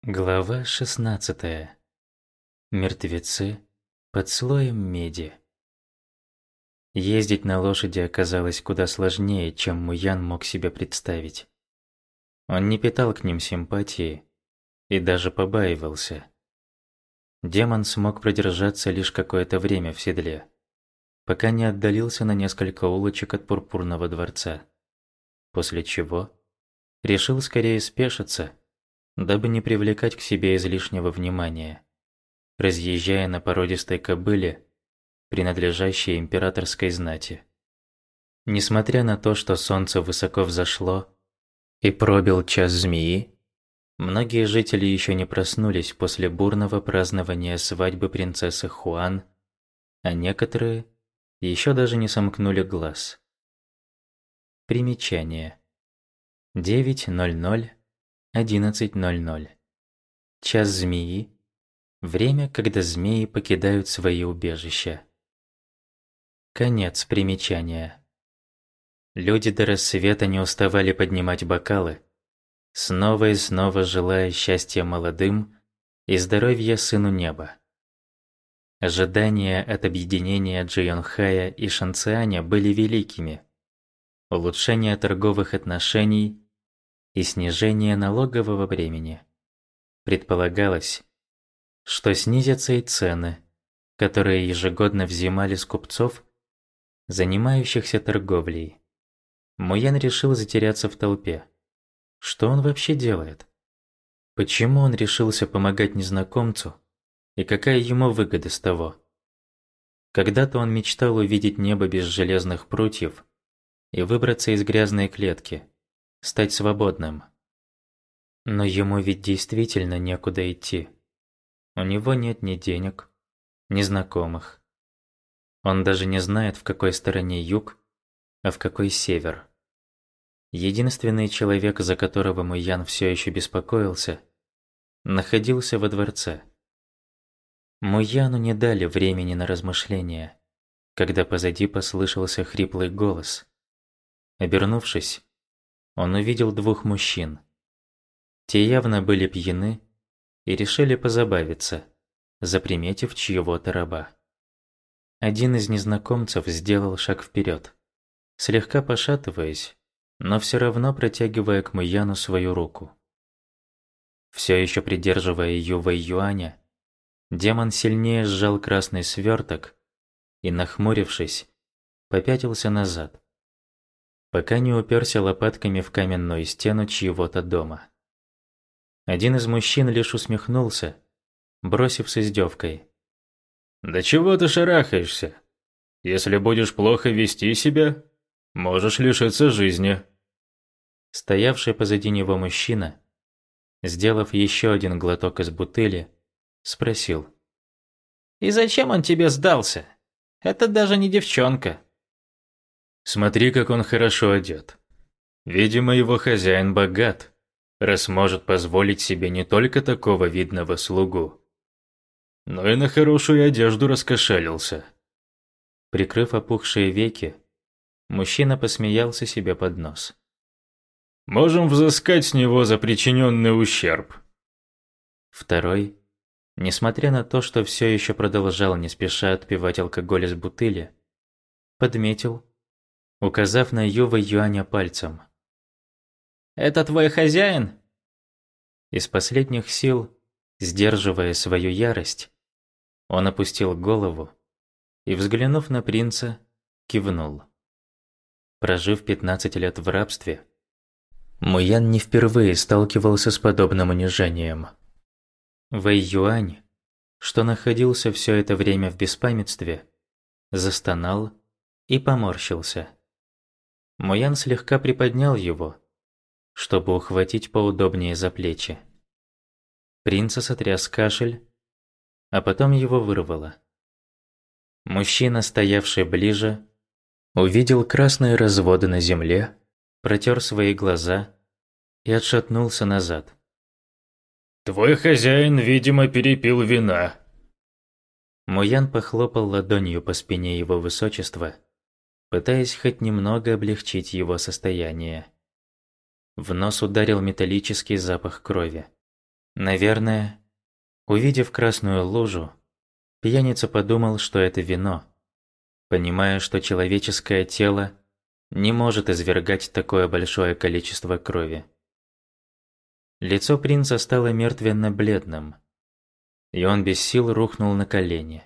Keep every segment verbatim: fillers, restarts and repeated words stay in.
Глава шестнадцатая. Мертвецы под слоем меди. Ездить на лошади оказалось куда сложнее, чем Муян мог себе представить. Он не питал к ним симпатии и даже побаивался. Демон смог продержаться лишь какое-то время в седле, пока не отдалился на несколько улочек от Пурпурного дворца, после чего решил скорее спешиться, дабы не привлекать к себе излишнего внимания, разъезжая на породистой кобыле, принадлежащей императорской знати. Несмотря на то, что солнце высоко взошло и пробил час змеи, многие жители еще не проснулись после бурного празднования свадьбы принцессы Хуан, а некоторые еще даже не сомкнули глаз. Примечание. девять ноль ноль. одиннадцать ноль ноль. Час змеи. Время, когда змеи покидают свои убежища. Конец примечания. Люди до рассвета не уставали поднимать бокалы, снова и снова желая счастья молодым и здоровья сыну неба. Ожидания от объединения Джэйонхая и Шанцианя были великими. Улучшение торговых отношений и снижение налогового бремени. Предполагалось, что снизятся и цены, которые ежегодно взимали с купцов, занимающихся торговлей. Муян решил затеряться в толпе. Что он вообще делает? Почему он решился помогать незнакомцу? И какая ему выгода с того? Когда-то он мечтал увидеть небо без железных прутьев и выбраться из грязной клетки, стать свободным. Но ему ведь действительно некуда идти. У него нет ни денег, ни знакомых. Он даже не знает, в какой стороне юг, а в какой север. Единственный человек, за которого Муян все еще беспокоился, находился во дворце. Муяну не дали времени на размышления, когда позади послышался хриплый голос. Обернувшись, он увидел двух мужчин. Те явно были пьяны и решили позабавиться, заприметив чьего-то раба. Один из незнакомцев сделал шаг вперед, слегка пошатываясь, но все равно протягивая к Муяну свою руку. Все еще придерживая Ювэй Юаня, демон сильнее сжал красный сверток и, нахмурившись, попятился назад, пока не уперся лопатками в каменную стену чьего-то дома. Один из мужчин лишь усмехнулся, бросив с издевкой: «Да чего ты шарахаешься? Если будешь плохо вести себя, можешь лишиться жизни». Стоявший позади него мужчина, сделав еще один глоток из бутыли, спросил: «И зачем он тебе сдался? Это даже не девчонка». «Смотри, как он хорошо одет. Видимо, его хозяин богат, раз может позволить себе не только такого видного слугу, но и на хорошую одежду раскошелился». Прикрыв опухшие веки, мужчина посмеялся себе под нос. «Можем взыскать с него за причиненный ущерб». Второй, несмотря на то, что все еще продолжал не спеша отпивать алкоголь из бутыли, подметил, указав на Ювэй Юаня пальцем: «Это твой хозяин?» Из последних сил, сдерживая свою ярость, он опустил голову и, взглянув на принца, кивнул. Прожив пятнадцать лет в рабстве, Муян не впервые сталкивался с подобным унижением. Вэй Юань, что находился все это время в беспамятстве, застонал и поморщился. Муян слегка приподнял его, чтобы ухватить поудобнее за плечи. Принца сотряс кашель, а потом его вырвало. Мужчина, стоявший ближе, увидел красные разводы на земле, протер свои глаза и отшатнулся назад. «Твой хозяин, видимо, перепил вина». Муян похлопал ладонью по спине его высочества, пытаясь хоть немного облегчить его состояние. В нос ударил металлический запах крови. Наверное, увидев красную лужу, пьяница подумал, что это вино, понимая, что человеческое тело не может извергать такое большое количество крови. Лицо принца стало мертвенно-бледным, и он без сил рухнул на колени.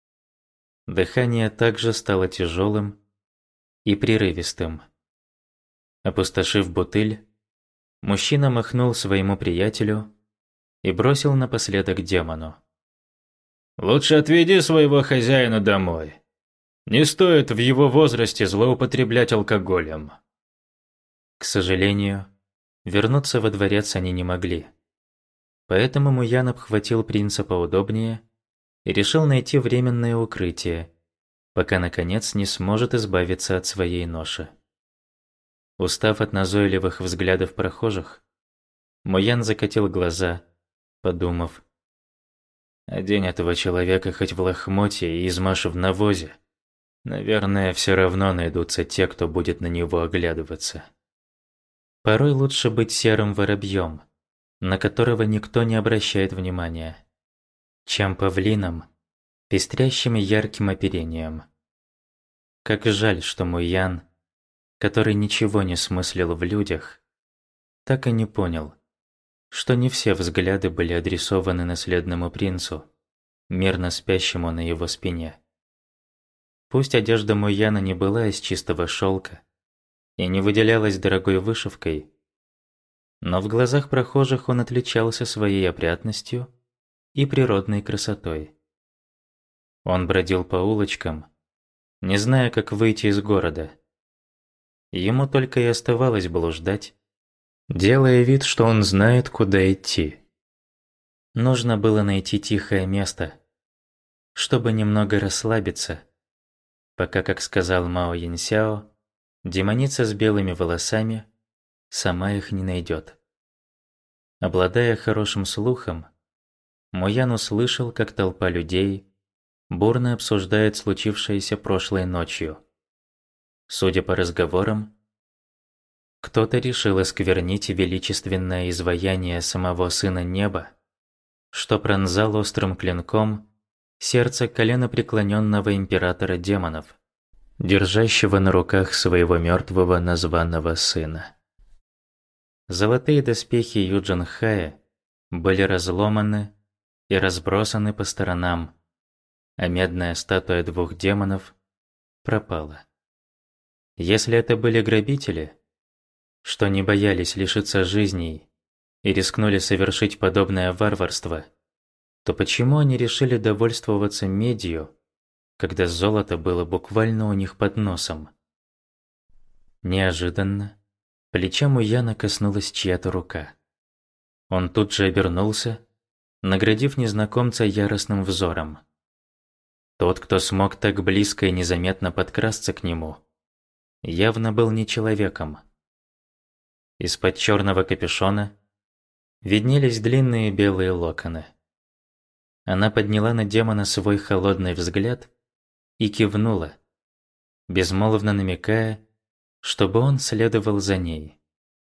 Дыхание также стало тяжелым и прерывистым. Опустошив бутыль, мужчина махнул своему приятелю и бросил напоследок демону. «Лучше отведи своего хозяина домой. Не стоит в его возрасте злоупотреблять алкоголем». К сожалению, вернуться во дворец они не могли. Поэтому Муян обхватил принца поудобнее и решил найти временное укрытие, пока наконец не сможет избавиться от своей ноши. Устав от назойливых взглядов прохожих, Муян закатил глаза, подумав: «Одень этого человека хоть в лохмотье и измажь в навозе. Наверное, все равно найдутся те, кто будет на него оглядываться». Порой лучше быть серым воробьем, на которого никто не обращает внимания, чем павлином, пестрящим ярким оперением. Как жаль, что Муян, который ничего не смыслил в людях, так и не понял, что не все взгляды были адресованы наследному принцу, мирно спящему на его спине. Пусть одежда Муяна не была из чистого шелка и не выделялась дорогой вышивкой, но в глазах прохожих он отличался своей опрятностью и природной красотой. Он бродил по улочкам, не зная, как выйти из города. Ему только и оставалось блуждать, делая вид, что он знает, куда идти. Нужно было найти тихое место, чтобы немного расслабиться, пока, как сказал Мао Яньсяо, демоница с белыми волосами сама их не найдет. Обладая хорошим слухом, Муян услышал, как толпа людей бурно обсуждает случившееся прошлой ночью. Судя по разговорам, кто-то решил осквернить величественное изваяние самого Сына Неба, что пронзал острым клинком сердце коленопреклоненного императора демонов, держащего на руках своего мертвого названного сына. Золотые доспехи Юджин-Хая были разломаны и разбросаны по сторонам, а медная статуя двух демонов пропала. Если это были грабители, что не боялись лишиться жизней и рискнули совершить подобное варварство, то почему они решили довольствоваться медью, когда золото было буквально у них под носом? Неожиданно плеча Муяна коснулась чья-то рука. Он тут же обернулся, наградив незнакомца яростным взором. Тот, кто смог так близко и незаметно подкрасться к нему, явно был не человеком. Из-под черного капюшона виднелись длинные белые локоны. Она подняла на демона свой холодный взгляд и кивнула, безмолвно намекая, чтобы он следовал за ней.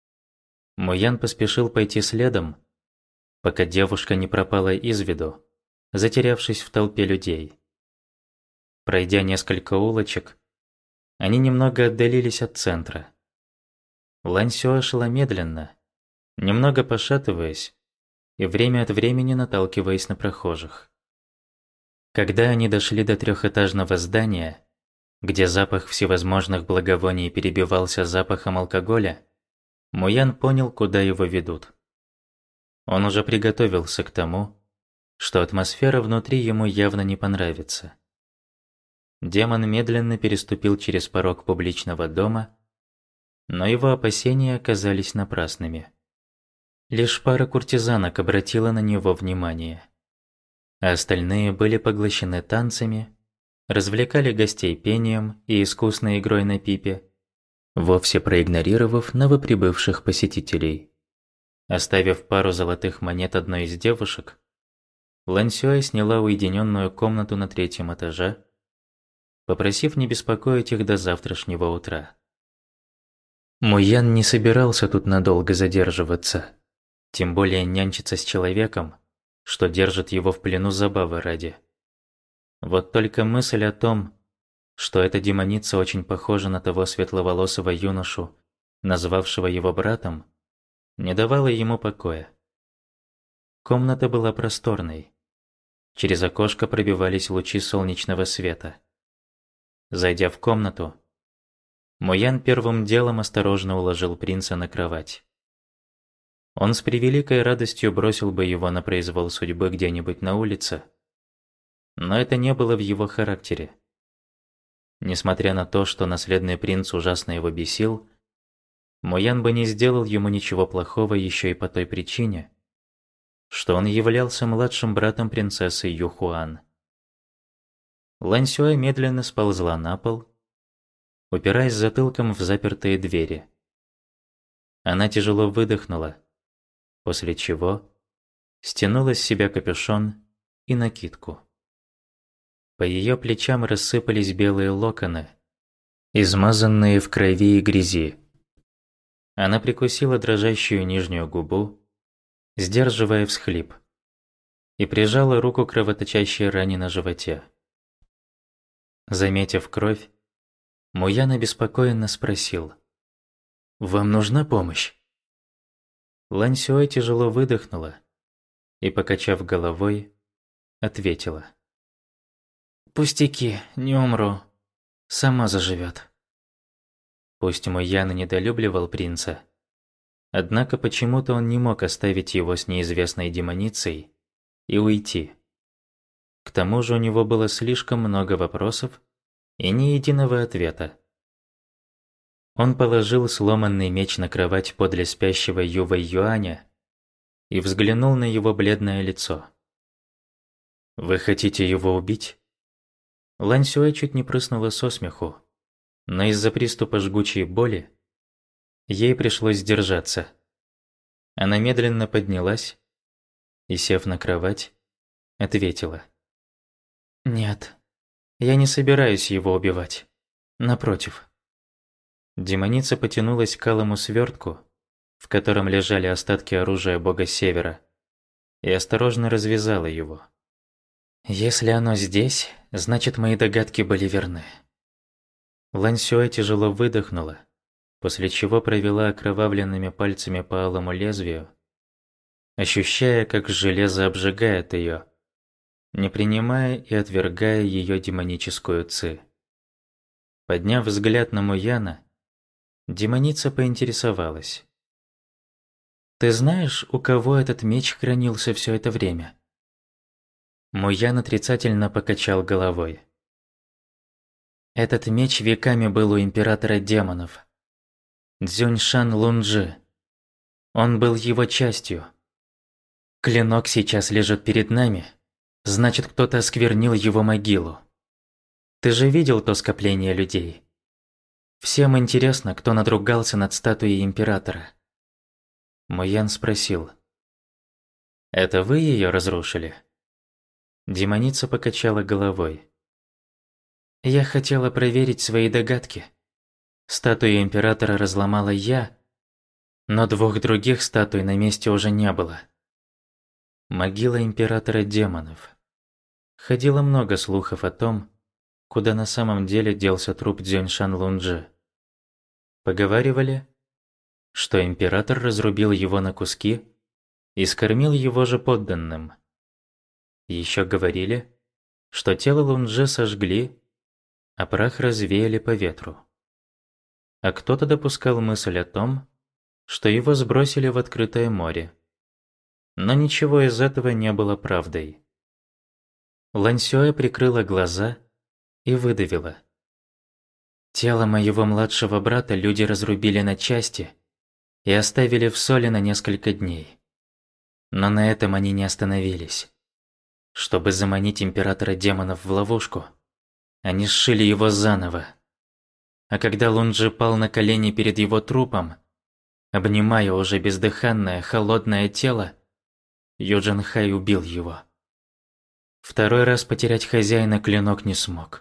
Муян поспешил пойти следом, пока девушка не пропала из виду, затерявшись в толпе людей. Пройдя несколько улочек, они немного отдалились от центра. Лань Сюэ шла медленно, немного пошатываясь и время от времени наталкиваясь на прохожих. Когда они дошли до трехэтажного здания, где запах всевозможных благовоний перебивался запахом алкоголя, Муян понял, куда его ведут. Он уже приготовился к тому, что атмосфера внутри ему явно не понравится. Демон медленно переступил через порог публичного дома, но его опасения оказались напрасными. Лишь пара куртизанок обратила на него внимание, а остальные были поглощены танцами, развлекали гостей пением и искусной игрой на пипе, вовсе проигнорировав новоприбывших посетителей. Оставив пару золотых монет одной из девушек, Лань Сюэ сняла уединенную комнату на третьем этаже, попросив не беспокоить их до завтрашнего утра. Муян не собирался тут надолго задерживаться. Тем более нянчиться с человеком, что держит его в плену забавы ради. Вот только мысль о том, что эта демоница очень похожа на того светловолосого юношу, назвавшего его братом, не давала ему покоя. Комната была просторной. Через окошко пробивались лучи солнечного света. Зайдя в комнату, Моян первым делом осторожно уложил принца на кровать. Он с превеликой радостью бросил бы его на произвол судьбы где-нибудь на улице, но это не было в его характере. Несмотря на то, что наследный принц ужасно его бесил, Моян бы не сделал ему ничего плохого еще и по той причине, что он являлся младшим братом принцессы Юхуан. Лань Сюэ медленно сползла на пол, упираясь затылком в запертые двери. Она тяжело выдохнула, после чего стянула с себя капюшон и накидку. По ее плечам рассыпались белые локоны, измазанные в крови и грязи. Она прикусила дрожащую нижнюю губу, сдерживая всхлип, и прижала руку к кровоточащей ране на животе. Заметив кровь, Моян обеспокоенно спросил: «Вам нужна помощь?» Лань Сюэ тяжело выдохнула и, покачав головой, ответила: «Пустяки, не умру. Сама заживет». Пусть Моян недолюбливал принца, однако почему-то он не мог оставить его с неизвестной демоницей и уйти. К тому же у него было слишком много вопросов и ни единого ответа. Он положил сломанный меч на кровать подле спящего Ювэй Юаня и взглянул на его бледное лицо. «Вы хотите его убить?» Лань Сюэ чуть не прыснула со смеху, но из-за приступа жгучей боли ей пришлось сдержаться. Она медленно поднялась и, сев на кровать, ответила: «Нет, я не собираюсь его убивать. Напротив». Демоница потянулась к алому свертку, в котором лежали остатки оружия бога Севера, и осторожно развязала его. «Если оно здесь, значит, мои догадки были верны». Лань Сюэ тяжело выдохнула, после чего провела окровавленными пальцами по алому лезвию, ощущая, как железо обжигает ее, не принимая и отвергая ее демоническую ци. Подняв взгляд на Мояна, демоница поинтересовалась: «Ты знаешь, у кого этот меч хранился все это время?» Моян отрицательно покачал головой. «Этот меч веками был у императора демонов, Цзюньшан Лунжи. Он был его частью. Клинок сейчас лежит перед нами, значит, кто-то осквернил его могилу. Ты же видел то скопление людей? Всем интересно, кто надругался над статуей императора». Моян спросил: «Это вы ее разрушили?» Демоница покачала головой. «Я хотела проверить свои догадки. Статую императора разломала я, но двух других статуй на месте уже не было». Могила императора демонов. Ходило много слухов о том, куда на самом деле делся труп Цзюньшан Лунжи. Поговаривали, что император разрубил его на куски и скормил его же подданным. Еще говорили, что тело Лунжи сожгли, а прах развеяли по ветру. А кто-то допускал мысль о том, что его сбросили в открытое море. Но ничего из этого не было правдой. Лань Сюэ прикрыла глаза и выдавила: «Тело моего младшего брата люди разрубили на части и оставили в соли на несколько дней. Но на этом они не остановились. Чтобы заманить императора демонов в ловушку, они сшили его заново. А когда Лунжи пал на колени перед его трупом, обнимая уже бездыханное, холодное тело, Юджин Хай убил его. Второй раз потерять хозяина клинок не смог».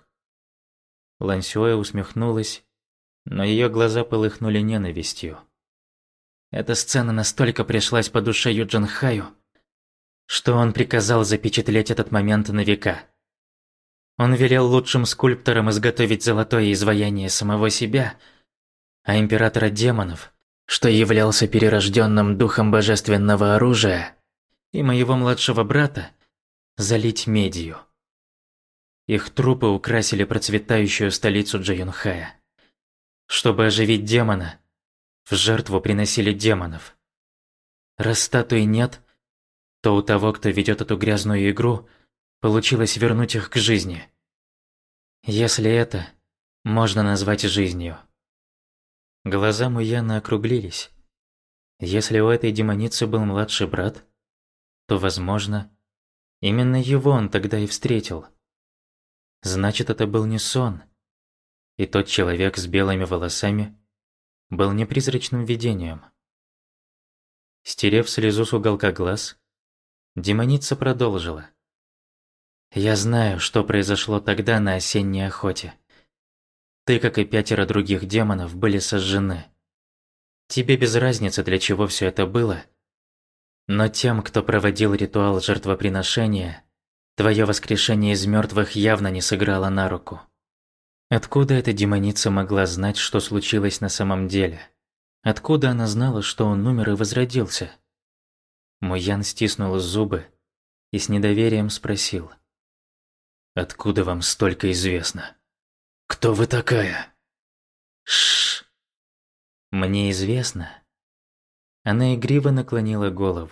Лань Сюэ усмехнулась, но ее глаза полыхнули ненавистью. Эта сцена настолько пришлась по душе Юджин Хаю, что он приказал запечатлеть этот момент на века. Он велел лучшим скульпторам изготовить золотое изваяние самого себя, а императора демонов, что являлся перерожденным духом божественного оружия, и моего младшего брата, залить медью. Их трупы украсили процветающую столицу Джаюнхая. Чтобы оживить демона, в жертву приносили демонов. Раз статуи нет, то у того, кто ведет эту грязную игру, получилось вернуть их к жизни. Если это можно назвать жизнью. Глаза Муяна округлились. Если у этой демоницы был младший брат, то, возможно, именно его он тогда и встретил. Значит, это был не сон. И тот человек с белыми волосами был не призрачным видением. Стерев слезу с уголка глаз, демоница продолжила. «Я знаю, что произошло тогда на осенней охоте. Ты, как и пятеро других демонов, были сожжены. Тебе без разницы, для чего все это было, но тем, кто проводил ритуал жертвоприношения, твое воскрешение из мертвых явно не сыграло на руку. Откуда эта демоница могла знать, что случилось на самом деле? Откуда она знала, что он умер и возродился?» Муян стиснул зубы и с недоверием спросил. «Откуда вам столько известно? Кто вы такая?» Шш. Мне известно. Она игриво наклонила голову.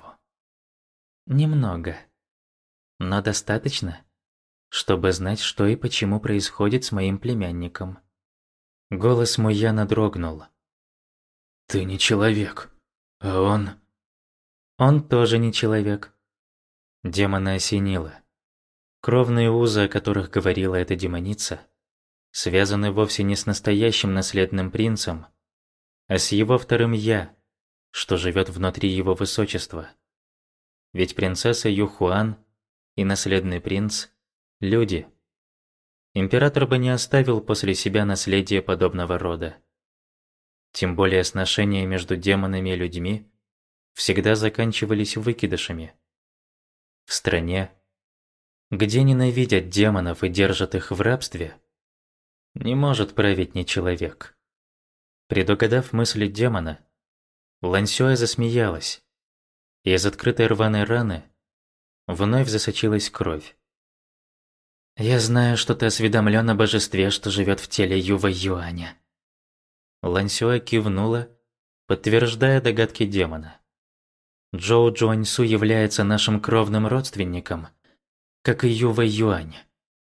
Немного. Но достаточно, чтобы знать, что и почему происходит с моим племянником. Голос Муяна дрогнул. «Ты не человек, а он...» «Он тоже не человек». Демона осенило. Кровные узы, о которых говорила эта демоница, связаны вовсе не с настоящим наследным принцем, а с его вторым «я», что живет внутри его высочества. Ведь принцесса Юхуан и наследный принц – люди. Император бы не оставил после себя наследие подобного рода. Тем более сношения между демонами и людьми всегда заканчивались выкидышами. В стране, где ненавидят демонов и держат их в рабстве, не может править ни человек. Предугадав мысли демона, Лань Сюэ засмеялась, и из открытой рваной раны вновь засочилась кровь. «Я знаю, что ты осведомлен о божестве, что живет в теле Юва Юаня». Лань Сюэ кивнула, подтверждая догадки демона. «Джоу Джуаньсу является нашим кровным родственником, как и Юва Юань».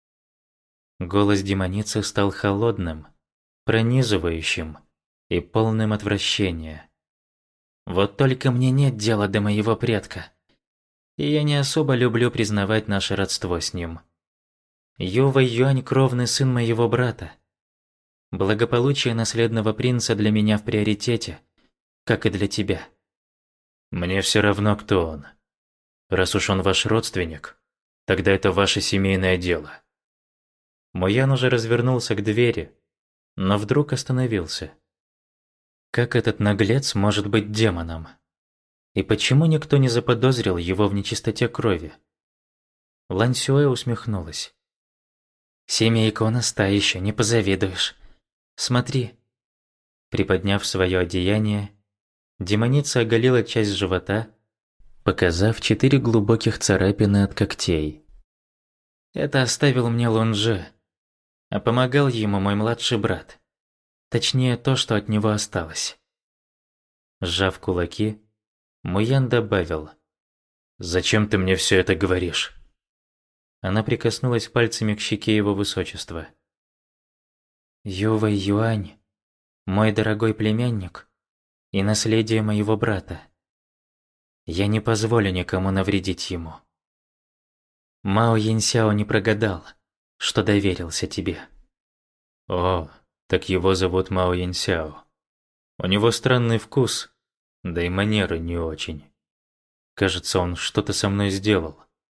Голос демоницы стал холодным, пронизывающим и полным отвращения. «Вот только мне нет дела до моего предка, и я не особо люблю признавать наше родство с ним. Юва Юань – кровный сын моего брата. Благополучие наследного принца для меня в приоритете, как и для тебя». «Мне все равно, кто он. Раз уж он ваш родственник, тогда это ваше семейное дело». Муян уже развернулся к двери, но вдруг остановился. Как этот наглец может быть демоном? И почему никто не заподозрил его в нечистоте крови? Лань Сюэ усмехнулась. «Семейка у нас та еще, не позавидуешь. Смотри». Приподняв свое одеяние, демоница оголила часть живота, показав четыре глубоких царапины от когтей. «Это оставил мне Лунжи, а помогал ему мой младший брат. Точнее, то, что от него осталось». Сжав кулаки, Муян добавил: «Зачем ты мне все это говоришь?» Она прикоснулась пальцами к щеке его высочества. «Юва Юань, мой дорогой племянник и наследие моего брата. Я не позволю никому навредить ему. Мао Яньсяо не прогадал, что доверился тебе». «О, так его зовут Мао Яньсяо. У него странный вкус, да и манеры не очень. Кажется, он что-то со мной сделал».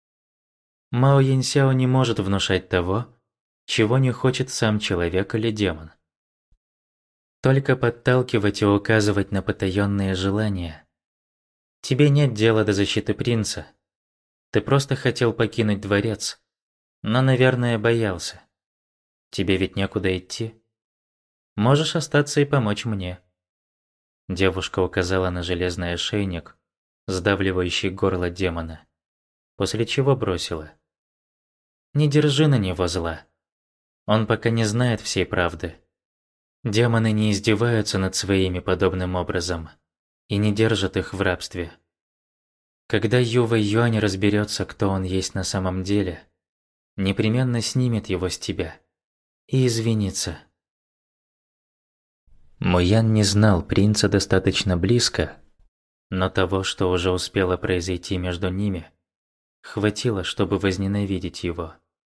Мао Яньсяо не может внушать того, чего не хочет сам человек или демон. Только подталкивать и указывать на потаённые желания. Тебе нет дела до защиты принца. Ты просто хотел покинуть дворец, но, наверное, боялся. Тебе ведь некуда идти. Можешь остаться и помочь мне. Девушка указала на железный ошейник, сдавливающий горло демона, после чего бросила: не держи на него зла. Он пока не знает всей правды. Демоны не издеваются над своими подобным образом и не держат их в рабстве. Когда Ювэй Юань разберется, кто он есть на самом деле, непременно снимет его с тебя и извинится. Муян не знал принца достаточно близко, но того, что уже успело произойти между ними, хватило, чтобы возненавидеть его.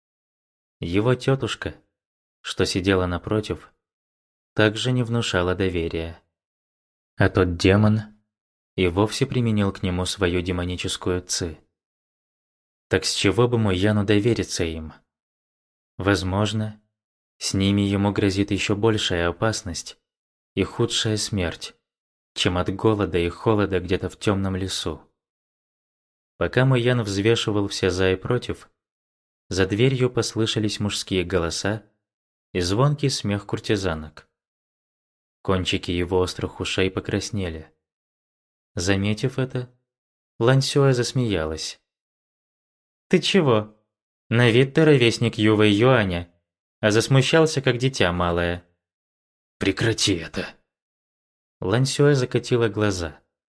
Его тетушка, что сидела напротив, также не внушала доверия. А тот демон и вовсе применил к нему свою демоническую ци. Так с чего бы Муяну довериться им? Возможно, с ними ему грозит еще большая опасность и худшая смерть, чем от голода и холода где-то в темном лесу. Пока Муян взвешивал все за и против, за дверью послышались мужские голоса и звонкий смех куртизанок. Кончики его острых ушей покраснели. Заметив это, Лань Сюэ засмеялась. «Ты чего? На вид ты ровесник Ювэй Юаня, а засмущался, как дитя малое». «Прекрати это!» Лань Сюэ закатила глаза.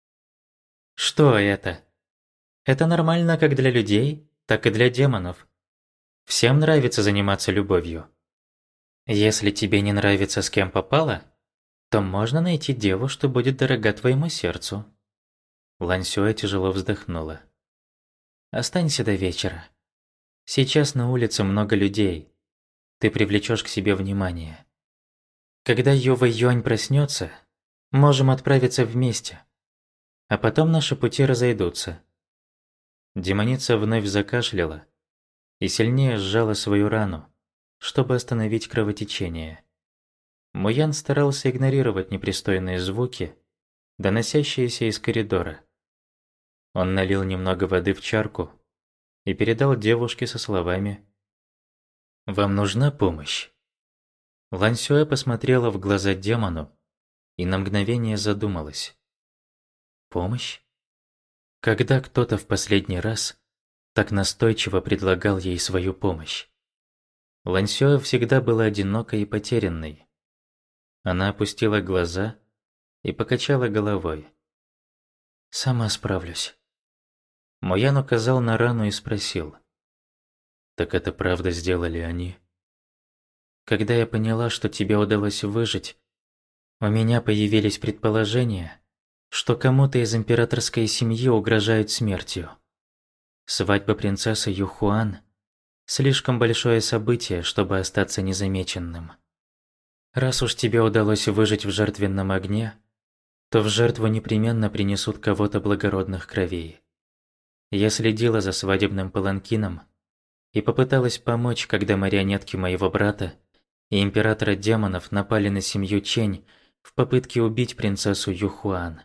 «Что это? Это нормально как для людей, так и для демонов. Всем нравится заниматься любовью. Если тебе не нравится, с кем попало, то можно найти деву, что будет дорога твоему сердцу». Лань Сюэ тяжело вздохнула. «Останься до вечера. Сейчас на улице много людей. Ты привлечешь к себе внимание. Когда Ювэй Юань проснется, можем отправиться вместе. А потом наши пути разойдутся». Демоница вновь закашляла и сильнее сжала свою рану, чтобы остановить кровотечение. Муян старался игнорировать непристойные звуки, доносящиеся из коридора. Он налил немного воды в чарку и передал девушке со словами: «Вам нужна помощь?» Лань Сюэ посмотрела в глаза демону и на мгновение задумалась. Помощь? Когда кто-то в последний раз так настойчиво предлагал ей свою помощь? Лань Сюэ всегда была одинокой и потерянной. Она опустила глаза и покачала головой. «Сама справлюсь». Муян указал на рану и спросил: «Так это правда сделали они?» «Когда я поняла, что тебе удалось выжить, у меня появились предположения, что кому-то из императорской семьи угрожают смертью. Свадьба принцессы Юхуан – слишком большое событие, чтобы остаться незамеченным. Раз уж тебе удалось выжить в жертвенном огне, то в жертву непременно принесут кого-то благородных кровей. Я следила за свадебным паланкином и попыталась помочь, когда марионетки моего брата и императора демонов напали на семью Чэнь в попытке убить принцессу Юхуан.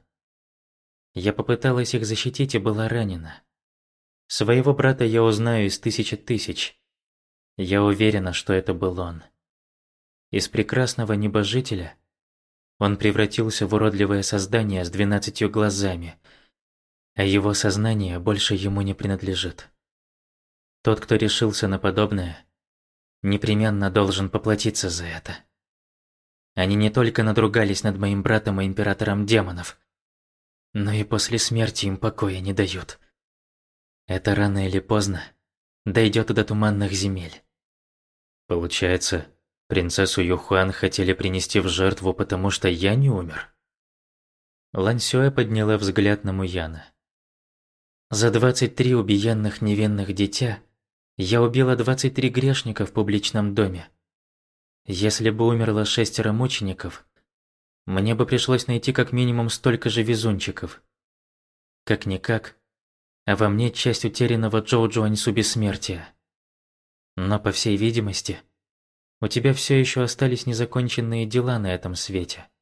Я попыталась их защитить и была ранена. Своего брата я узнаю из тысячи тысяч. Я уверена, что это был он. Из прекрасного небожителя он превратился в уродливое создание с двенадцатью глазами, а его сознание больше ему не принадлежит. Тот, кто решился на подобное, непременно должен поплатиться за это. Они не только надругались над моим братом и императором демонов, но и после смерти им покоя не дают. Это рано или поздно дойдет и до туманных земель. Получается, принцессу Юхуан хотели принести в жертву, потому что я не умер? Лань Сюэ подняла взгляд на Муяна. За двадцать три убиенных невинных дитя я убила двадцать три грешника в публичном доме. Если бы умерло шестеро мучеников, мне бы пришлось найти как минимум столько же везунчиков. Как-никак, а во мне часть утерянного Джоу Джуаньсу бессмертия. Но, по всей видимости, у тебя все еще остались незаконченные дела на этом свете.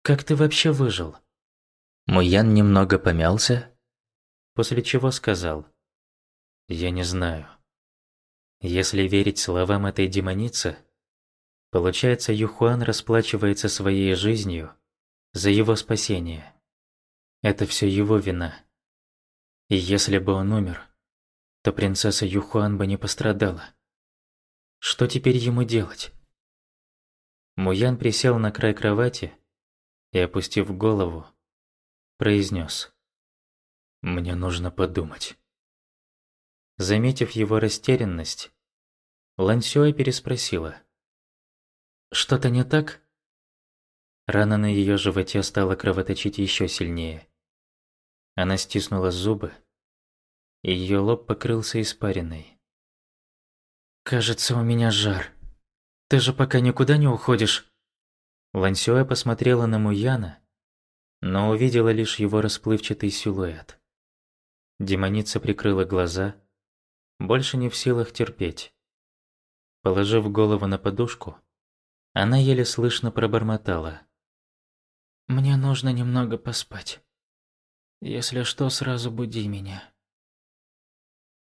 Как ты вообще выжил?» Муян немного помялся, после чего сказал: «Я не знаю. Если верить словам этой демоницы, получается, Юхуан расплачивается своей жизнью за его спасение. Это все его вина. И если бы он умер, то принцесса Юхуан бы не пострадала. Что теперь ему делать?» Муян присел на край кровати и, опустив голову, произнес: «Мне нужно подумать». Заметив его растерянность, Лань Сюэ переспросила: «Что-то не так?» Рана на ее животе стала кровоточить еще сильнее. Она стиснула зубы, и ее лоб покрылся испариной. «Кажется, у меня жар. Ты же пока никуда не уходишь?» Лань Сюэ посмотрела на Муяна, но увидела лишь его расплывчатый силуэт. Демоница прикрыла глаза, больше не в силах терпеть. Положив голову на подушку, она еле слышно пробормотала: «Мне нужно немного поспать. Если что, сразу буди меня».